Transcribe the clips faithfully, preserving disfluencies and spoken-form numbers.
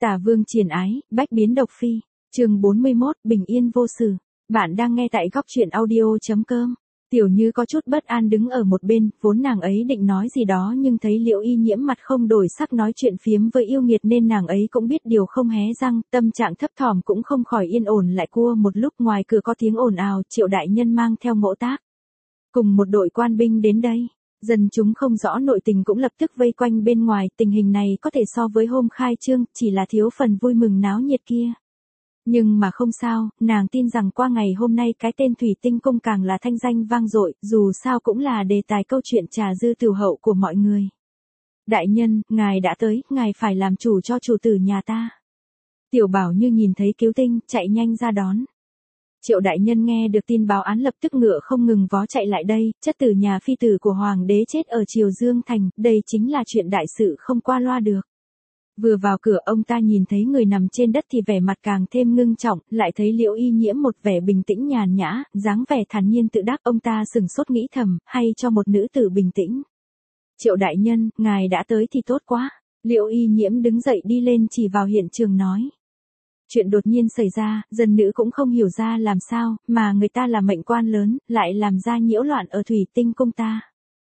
Tả Vương Triền Ái, bách biến độc phi. Chương bốn mươi mốt, bình yên vô sự. Bạn đang nghe tại góc truyện audio chấm com. Tiểu Như có chút bất an đứng ở một bên, vốn nàng ấy định nói gì đó nhưng thấy Liễu Y Nhiễm mặt không đổi sắc nói chuyện phiếm với yêu nghiệt nên nàng ấy cũng biết điều không hé răng, tâm trạng thấp thỏm cũng không khỏi yên ổn lại cua một lúc. Ngoài cửa có tiếng ồn ào, Triệu đại nhân mang theo Ngỗ Tác cùng một đội quan binh đến đây. Dân chúng không rõ nội tình cũng lập tức vây quanh bên ngoài, tình hình này có thể so với hôm khai trương, chỉ là thiếu phần vui mừng náo nhiệt kia. Nhưng mà không sao, nàng tin rằng qua ngày hôm nay cái tên Thủy Tinh Cung càng là thanh danh vang dội, dù sao cũng là đề tài câu chuyện trà dư tiểu hậu của mọi người. Đại nhân, ngài đã tới, ngài phải làm chủ cho chủ tử nhà ta. Tiểu Bảo Như nhìn thấy Cứu Tinh, chạy nhanh ra đón. Triệu đại nhân nghe được tin báo án lập tức ngựa không ngừng vó chạy lại đây, chất tử nhà phi tử của hoàng đế chết ở Triều Dương Thành, đây chính là chuyện đại sự không qua loa được. Vừa vào cửa ông ta nhìn thấy người nằm trên đất thì vẻ mặt càng thêm ngưng trọng, lại thấy Liễu Y Nhiễm một vẻ bình tĩnh nhàn nhã, dáng vẻ thản nhiên tự đắc, ông ta sừng sốt nghĩ thầm, hay cho một nữ tử bình tĩnh. Triệu đại nhân, ngài đã tới thì tốt quá. Liễu Y Nhiễm đứng dậy đi lên chỉ vào hiện trường nói. Chuyện đột nhiên xảy ra, dân nữ cũng không hiểu ra làm sao, mà người ta là mệnh quan lớn, lại làm ra nhiễu loạn ở Thủy Tinh Cung ta.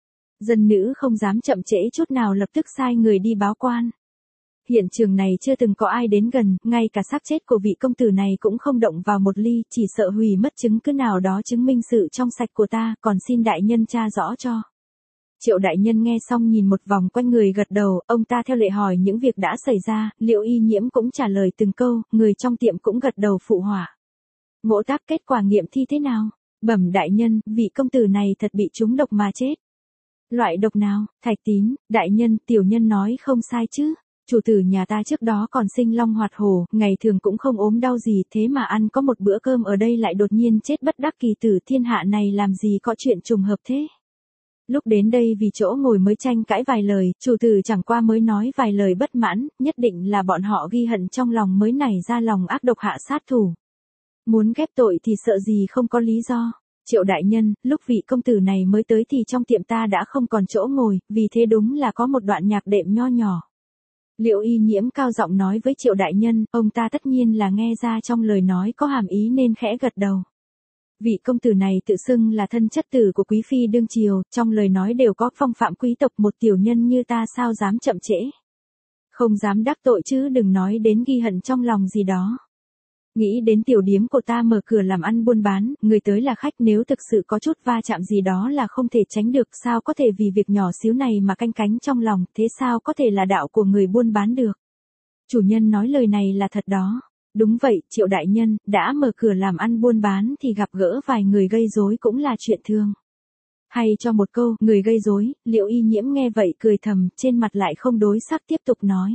Dân nữ không dám chậm trễ chút nào lập tức sai người đi báo quan. Hiện trường này chưa từng có ai đến gần, ngay cả xác chết của vị công tử này cũng không động vào một ly, chỉ sợ hủy mất chứng cứ nào đó chứng minh sự trong sạch của ta, còn xin đại nhân tra rõ cho. Triệu đại nhân nghe xong nhìn một vòng quanh người gật đầu, ông ta theo lệ hỏi những việc đã xảy ra, Liễu Y Nhiễm cũng trả lời từng câu, người trong tiệm cũng gật đầu phụ họa. Ngỗ Tác, kết quả nghiệm thi thế nào? Bẩm đại nhân, vị công tử này thật bị trúng độc mà chết. Loại độc nào? Thạch Tín, đại nhân, tiểu nhân nói không sai chứ. Chủ tử nhà ta trước đó còn sinh long hoạt hổ, ngày thường cũng không ốm đau gì, thế mà ăn có một bữa cơm ở đây lại đột nhiên chết bất đắc kỳ tử, thiên hạ này làm gì có chuyện trùng hợp thế. Lúc đến đây vì chỗ ngồi mới tranh cãi vài lời, chủ tử chẳng qua mới nói vài lời bất mãn, nhất định là bọn họ ghi hận trong lòng mới nảy ra lòng ác độc hạ sát thủ. Muốn ghép tội thì sợ gì không có lý do. Triệu đại nhân, lúc vị công tử này mới tới thì trong tiệm ta đã không còn chỗ ngồi, vì thế đúng là có một đoạn nhạc đệm nho nhỏ. Liễu Y Nhiễm cao giọng nói với Triệu đại nhân, ông ta tất nhiên là nghe ra trong lời nói có hàm ý nên khẽ gật đầu. Vị công tử này tự xưng là thân chất tử của quý phi đương triều, trong lời nói đều có phong phạm quý tộc, một tiểu nhân như ta sao dám chậm trễ. Không dám đắc tội chứ đừng nói đến ghi hận trong lòng gì đó. Nghĩ đến tiểu điếm của ta mở cửa làm ăn buôn bán, người tới là khách, nếu thực sự có chút va chạm gì đó là không thể tránh được, sao có thể vì việc nhỏ xíu này mà canh cánh trong lòng, thế sao có thể là đạo của người buôn bán được. Chủ nhân nói lời này là thật đó. Đúng vậy, Triệu đại nhân, đã mở cửa làm ăn buôn bán thì gặp gỡ vài người gây rối cũng là chuyện thường. Hay cho một câu, người gây rối, Liễu Y Nhiễm nghe vậy cười thầm, trên mặt lại không đối sắc tiếp tục nói.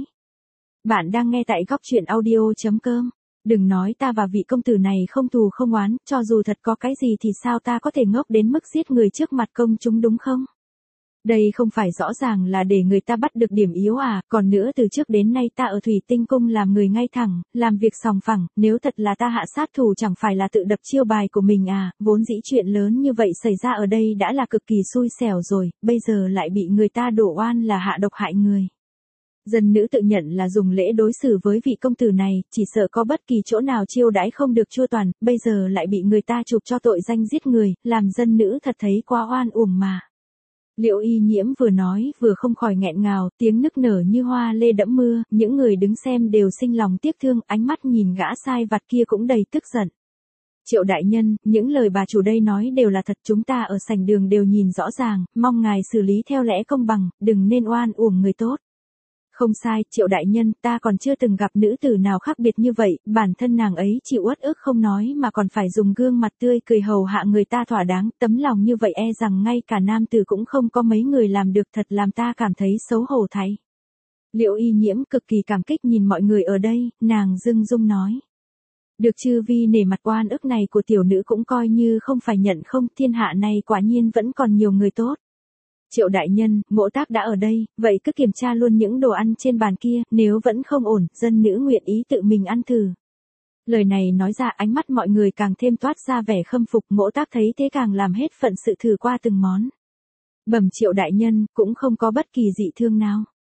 Bạn đang nghe tại góc truyện audio chấm com. Đừng nói ta và vị công tử này không thù không oán, cho dù thật có cái gì thì sao ta có thể ngốc đến mức giết người trước mặt công chúng đúng không? Đây không phải rõ ràng là để người ta bắt được điểm yếu à, còn nữa từ trước đến nay ta ở Thủy Tinh Cung làm người ngay thẳng, làm việc sòng phẳng, nếu thật là ta hạ sát thủ chẳng phải là tự đập chiêu bài của mình à, vốn dĩ chuyện lớn như vậy xảy ra ở đây đã là cực kỳ xui xẻo rồi, bây giờ lại bị người ta đổ oan là hạ độc hại người. Dân nữ tự nhận là dùng lễ đối xử với vị công tử này, chỉ sợ có bất kỳ chỗ nào chiêu đãi không được chua toàn, bây giờ lại bị người ta chụp cho tội danh giết người, làm dân nữ thật thấy quá oan uổng mà. Liễu Y Nhiễm vừa nói vừa không khỏi nghẹn ngào, tiếng nức nở như hoa lê đẫm mưa, những người đứng xem đều sinh lòng tiếc thương, ánh mắt nhìn gã sai vặt kia cũng đầy tức giận. Triệu đại nhân, những lời bà chủ đây nói đều là thật, chúng ta ở sảnh đường đều nhìn rõ ràng, mong ngài xử lý theo lẽ công bằng, đừng nên oan uổng người tốt. Không sai, Triệu đại nhân, ta còn chưa từng gặp nữ tử nào khác biệt như vậy, bản thân nàng ấy chịu uất ức không nói mà còn phải dùng gương mặt tươi cười hầu hạ người ta thỏa đáng, tấm lòng như vậy e rằng ngay cả nam tử cũng không có mấy người làm được, thật làm ta cảm thấy xấu hổ thay. Liễu Y Nhiễm cực kỳ cảm kích nhìn mọi người ở đây, nàng dưng dung nói. Được chứ, vì nể mặt oan ức này của tiểu nữ cũng coi như không phải nhận không, thiên hạ này quả nhiên vẫn còn nhiều người tốt. Triệu đại nhân, Ngỗ Tác đã ở đây, vậy cứ kiểm tra luôn những đồ ăn trên bàn kia, nếu vẫn không ổn, dân nữ nguyện ý tự mình ăn thử. Lời này nói ra ánh mắt mọi người càng thêm toát ra vẻ khâm phục, Ngỗ Tác thấy thế càng làm hết phận sự thử qua từng món. Bẩm Triệu đại nhân, cũng không có bất kỳ dị thương nào.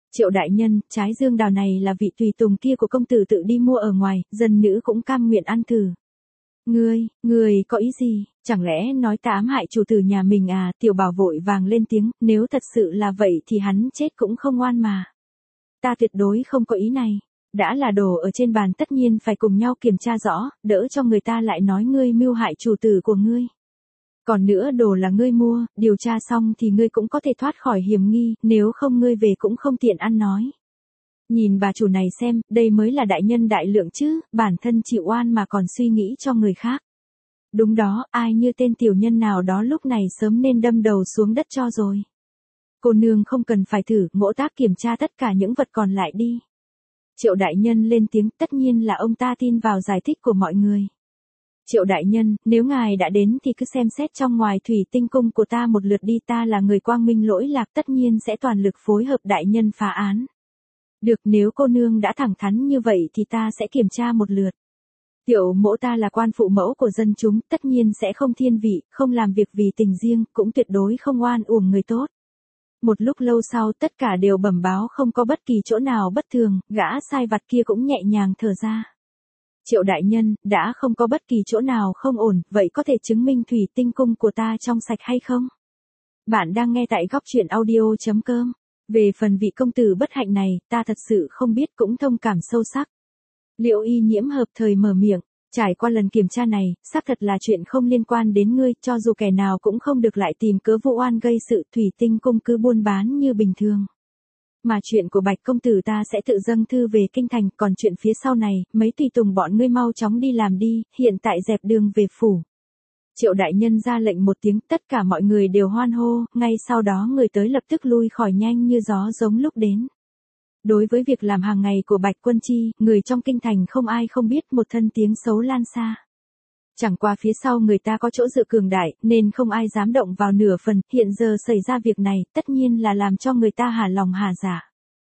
Triệu đại nhân, trái dương đào này là vị tùy tùng kia của công tử tự đi mua ở ngoài, dân nữ cũng cam nguyện ăn thử. Ngươi, ngươi có ý gì, chẳng lẽ nói ta ám hại chủ tử nhà mình à? Tiểu Bảo vội vàng lên tiếng, nếu thật sự là vậy thì hắn chết cũng không oan mà. Ta tuyệt đối không có ý này, đã là đồ ở trên bàn tất nhiên phải cùng nhau kiểm tra rõ, đỡ cho người ta lại nói ngươi mưu hại chủ tử của ngươi. Còn nữa đồ là ngươi mua, điều tra xong thì ngươi cũng có thể thoát khỏi hiểm nghi, nếu không ngươi về cũng không tiện ăn nói. Nhìn bà chủ này xem, đây mới là đại nhân đại lượng chứ, bản thân chịu oan mà còn suy nghĩ cho người khác. Đúng đó, ai như tên tiểu nhân nào đó lúc này sớm nên đâm đầu xuống đất cho rồi. Cô nương không cần phải thử, ngỗ tác kiểm tra tất cả những vật còn lại đi. Triệu đại nhân lên tiếng, tất nhiên là ông ta tin vào giải thích của mọi người. Triệu đại nhân, nếu ngài đã đến thì cứ xem xét trong ngoài thủy tinh cung của ta một lượt đi, ta là người quang minh lỗi lạc tất nhiên sẽ toàn lực phối hợp đại nhân phá án. Được, nếu cô nương đã thẳng thắn như vậy thì ta sẽ kiểm tra một lượt. Tiểu mỗ ta là quan phụ mẫu của dân chúng, tất nhiên sẽ không thiên vị, không làm việc vì tình riêng, cũng tuyệt đối không oan uổng người tốt. Một lúc lâu sau tất cả đều bẩm báo không có bất kỳ chỗ nào bất thường, gã sai vặt kia cũng nhẹ nhàng thở ra. Triệu đại nhân, đã không có bất kỳ chỗ nào không ổn, vậy có thể chứng minh thủy tinh cung của ta trong sạch hay không? Bạn đang nghe tại góc truyện audio chấm com. Về phần vị công tử bất hạnh này, ta thật sự không biết, cũng thông cảm sâu sắc. Liễu Y Nhiễm hợp thời mở miệng, trải qua lần kiểm tra này, xác thật là chuyện không liên quan đến ngươi, cho dù kẻ nào cũng không được lại tìm cớ vu oan gây sự, thủy tinh cung cứ buôn bán như bình thường. Mà chuyện của Bạch công tử ta sẽ tự dâng thư về kinh thành, còn chuyện phía sau này, mấy tùy tùng bọn ngươi mau chóng đi làm đi, hiện tại dẹp đường về phủ. Triệu đại nhân ra lệnh một tiếng, tất cả mọi người đều hoan hô, ngay sau đó người tới lập tức lui khỏi nhanh như gió giống lúc đến. Đối với việc làm hàng ngày của Bạch Quân Chi, người trong kinh thành không ai không biết, một thân tiếng xấu lan xa. Chẳng qua phía sau người ta có chỗ dựa cường đại, nên không ai dám động vào nửa phần, hiện giờ xảy ra việc này, tất nhiên là làm cho người ta hà lòng hà dạ.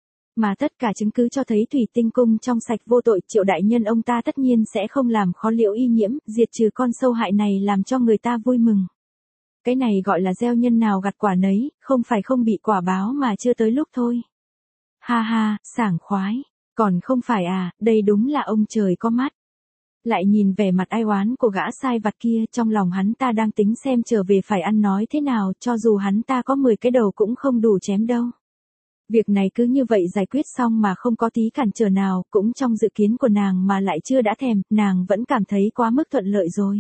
Mà tất cả chứng cứ cho thấy thủy tinh cung trong sạch vô tội, Triệu đại nhân ông ta tất nhiên sẽ không làm khó Liễu Y Nhiễm, diệt trừ con sâu hại này làm cho người ta vui mừng. Cái này gọi là gieo nhân nào gặt quả nấy, không phải không bị quả báo mà chưa tới lúc thôi. Ha ha, sảng khoái, còn không phải à, đây đúng là ông trời có mắt. Lại nhìn vẻ mặt ai oán của gã sai vặt kia, trong lòng hắn ta đang tính xem trở về phải ăn nói thế nào, cho dù hắn ta có mười cái đầu cũng không đủ chém đâu. Việc này cứ như vậy giải quyết xong mà không có tí cản trở nào, cũng trong dự kiến của nàng mà lại chưa đã thèm, nàng vẫn cảm thấy quá mức thuận lợi rồi.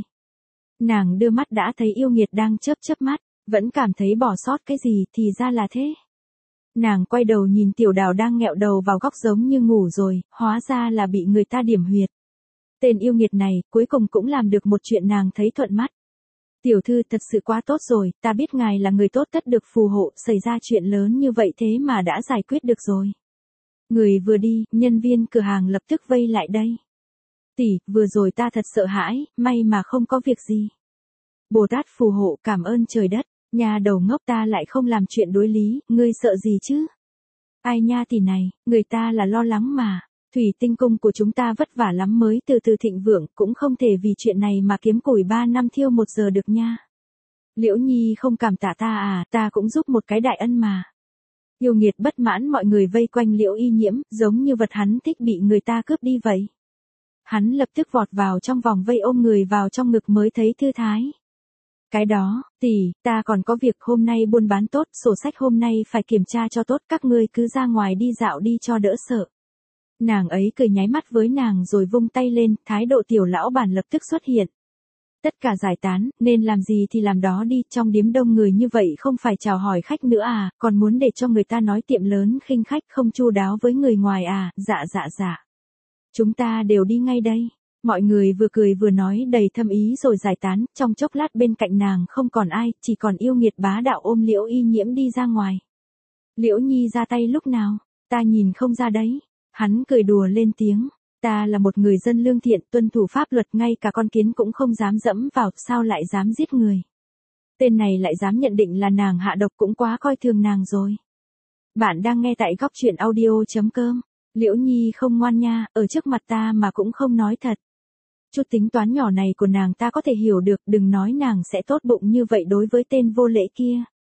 Nàng đưa mắt đã thấy yêu nghiệt đang chớp chớp mắt, vẫn cảm thấy bỏ sót cái gì, thì ra là thế. Nàng quay đầu nhìn Tiểu Đào đang nghẹo đầu vào góc giống như ngủ rồi, hóa ra là bị người ta điểm huyệt. Tên yêu nghiệt này, cuối cùng cũng làm được một chuyện nàng thấy thuận mắt. Tiểu thư thật sự quá tốt rồi, ta biết ngài là người tốt tất được phù hộ, xảy ra chuyện lớn như vậy thế mà đã giải quyết được rồi. Người vừa đi, nhân viên cửa hàng lập tức vây lại đây. Tỷ, vừa rồi ta thật sợ hãi, may mà không có việc gì. Bồ Tát phù hộ, cảm ơn trời đất, nhà đầu ngốc ta lại không làm chuyện đối lý, ngươi sợ gì chứ? Ai nha tỷ này, người ta là lo lắng mà. Thủy tinh cung của chúng ta vất vả lắm mới từ từ thịnh vượng, cũng không thể vì chuyện này mà kiếm củi ba năm thiêu một giờ được nha. Liễu Nhi không cảm tạ ta à, ta cũng giúp một cái đại ân mà. Yêu nghiệt bất mãn, mọi người vây quanh Liễu Y Nhiễm, giống như vật hắn thích bị người ta cướp đi vậy. Hắn lập tức vọt vào trong vòng vây ôm người vào trong ngực mới thấy thư thái. Cái đó, tỷ, ta còn có việc, hôm nay buôn bán tốt, sổ sách hôm nay phải kiểm tra cho tốt, các ngươi cứ ra ngoài đi dạo đi cho đỡ sợ. Nàng ấy cười nháy mắt với nàng rồi vung tay lên, thái độ tiểu lão bản lập tức xuất hiện. Tất cả giải tán, nên làm gì thì làm đó đi, trong điếm đông người như vậy không phải chào hỏi khách nữa à, còn muốn để cho người ta nói tiệm lớn khinh khách không chu đáo với người ngoài à, dạ dạ dạ. Chúng ta đều đi ngay đây. Mọi người vừa cười vừa nói đầy thâm ý rồi giải tán, trong chốc lát bên cạnh nàng không còn ai, chỉ còn yêu nghiệt bá đạo ôm Liễu Y Nhiễm đi ra ngoài. Liễu Nhi ra tay lúc nào, ta nhìn không ra đấy. Hắn cười đùa lên tiếng, ta là một người dân lương thiện, tuân thủ pháp luật, ngay cả con kiến cũng không dám dẫm vào, sao lại dám giết người. Tên này lại dám nhận định là nàng hạ độc, cũng quá coi thường nàng rồi. Bạn đang nghe tại góc truyện audio chấm com. Liễu Nhi không ngoan nha, ở trước mặt ta mà cũng không nói thật. Chút tính toán nhỏ này của nàng ta có thể hiểu được, đừng nói nàng sẽ tốt bụng như vậy đối với tên vô lễ kia.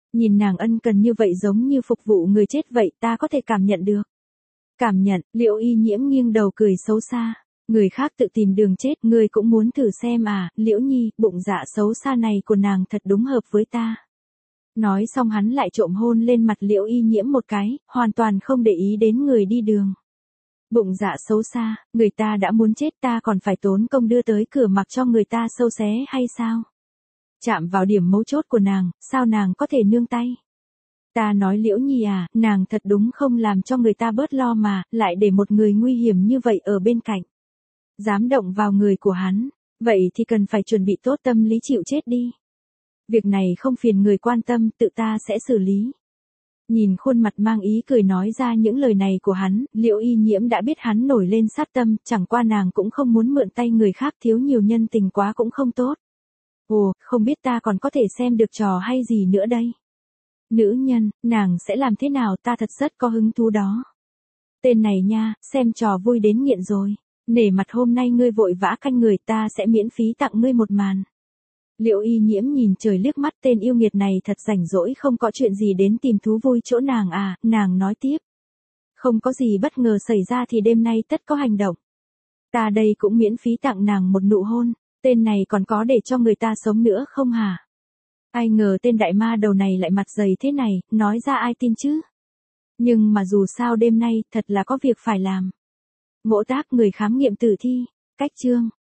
Nhìn nàng ân cần như vậy giống như phục vụ người chết vậy, ta có thể cảm nhận được. Cảm nhận, Liễu Y Nhiễm nghiêng đầu cười xấu xa. Người khác tự tìm đường chết, ngươi cũng muốn thử xem à, Liễu Nhi, bụng dạ xấu xa này của nàng thật đúng hợp với ta. Nói xong hắn lại trộm hôn lên mặt Liễu Y Nhiễm một cái, hoàn toàn không để ý đến người đi đường. Bụng dạ xấu xa, người ta đã muốn chết ta còn phải tốn công đưa tới cửa mặc cho người ta sâu xé hay sao? Chạm vào điểm mấu chốt của nàng, sao nàng có thể nương tay? Ta nói Liễu Nhi à, nàng thật đúng không làm cho người ta bớt lo mà, lại để một người nguy hiểm như vậy ở bên cạnh. Dám động vào người của hắn, vậy thì cần phải chuẩn bị tốt tâm lý chịu chết đi. Việc này không phiền người quan tâm, tự ta sẽ xử lý. Nhìn khuôn mặt mang ý cười nói ra những lời này của hắn, Liễu Y Nhiễm đã biết hắn nổi lên sát tâm, chẳng qua nàng cũng không muốn mượn tay người khác, thiếu nhiều nhân tình quá cũng không tốt. Ồ, không biết ta còn có thể xem được trò hay gì nữa đây. Nữ nhân, nàng sẽ làm thế nào, ta thật rất có hứng thú đó. Tên này nha, xem trò vui đến nghiện rồi. Nể mặt hôm nay ngươi vội vã canh người, ta sẽ miễn phí tặng ngươi một màn. Liễu Y Nhiễm nhìn trời liếc mắt, tên yêu nghiệt này thật rảnh rỗi, không có chuyện gì đến tìm thú vui chỗ nàng à, nàng nói tiếp. Không có gì bất ngờ xảy ra thì đêm nay tất có hành động. Ta đây cũng miễn phí tặng nàng một nụ hôn, tên này còn có để cho người ta sống nữa không hả? Ai ngờ tên đại ma đầu này lại mặt dày thế này, nói ra ai tin chứ? Nhưng mà dù sao đêm nay, thật là có việc phải làm. Ngỗ tác người khám nghiệm tử thi, cách chương.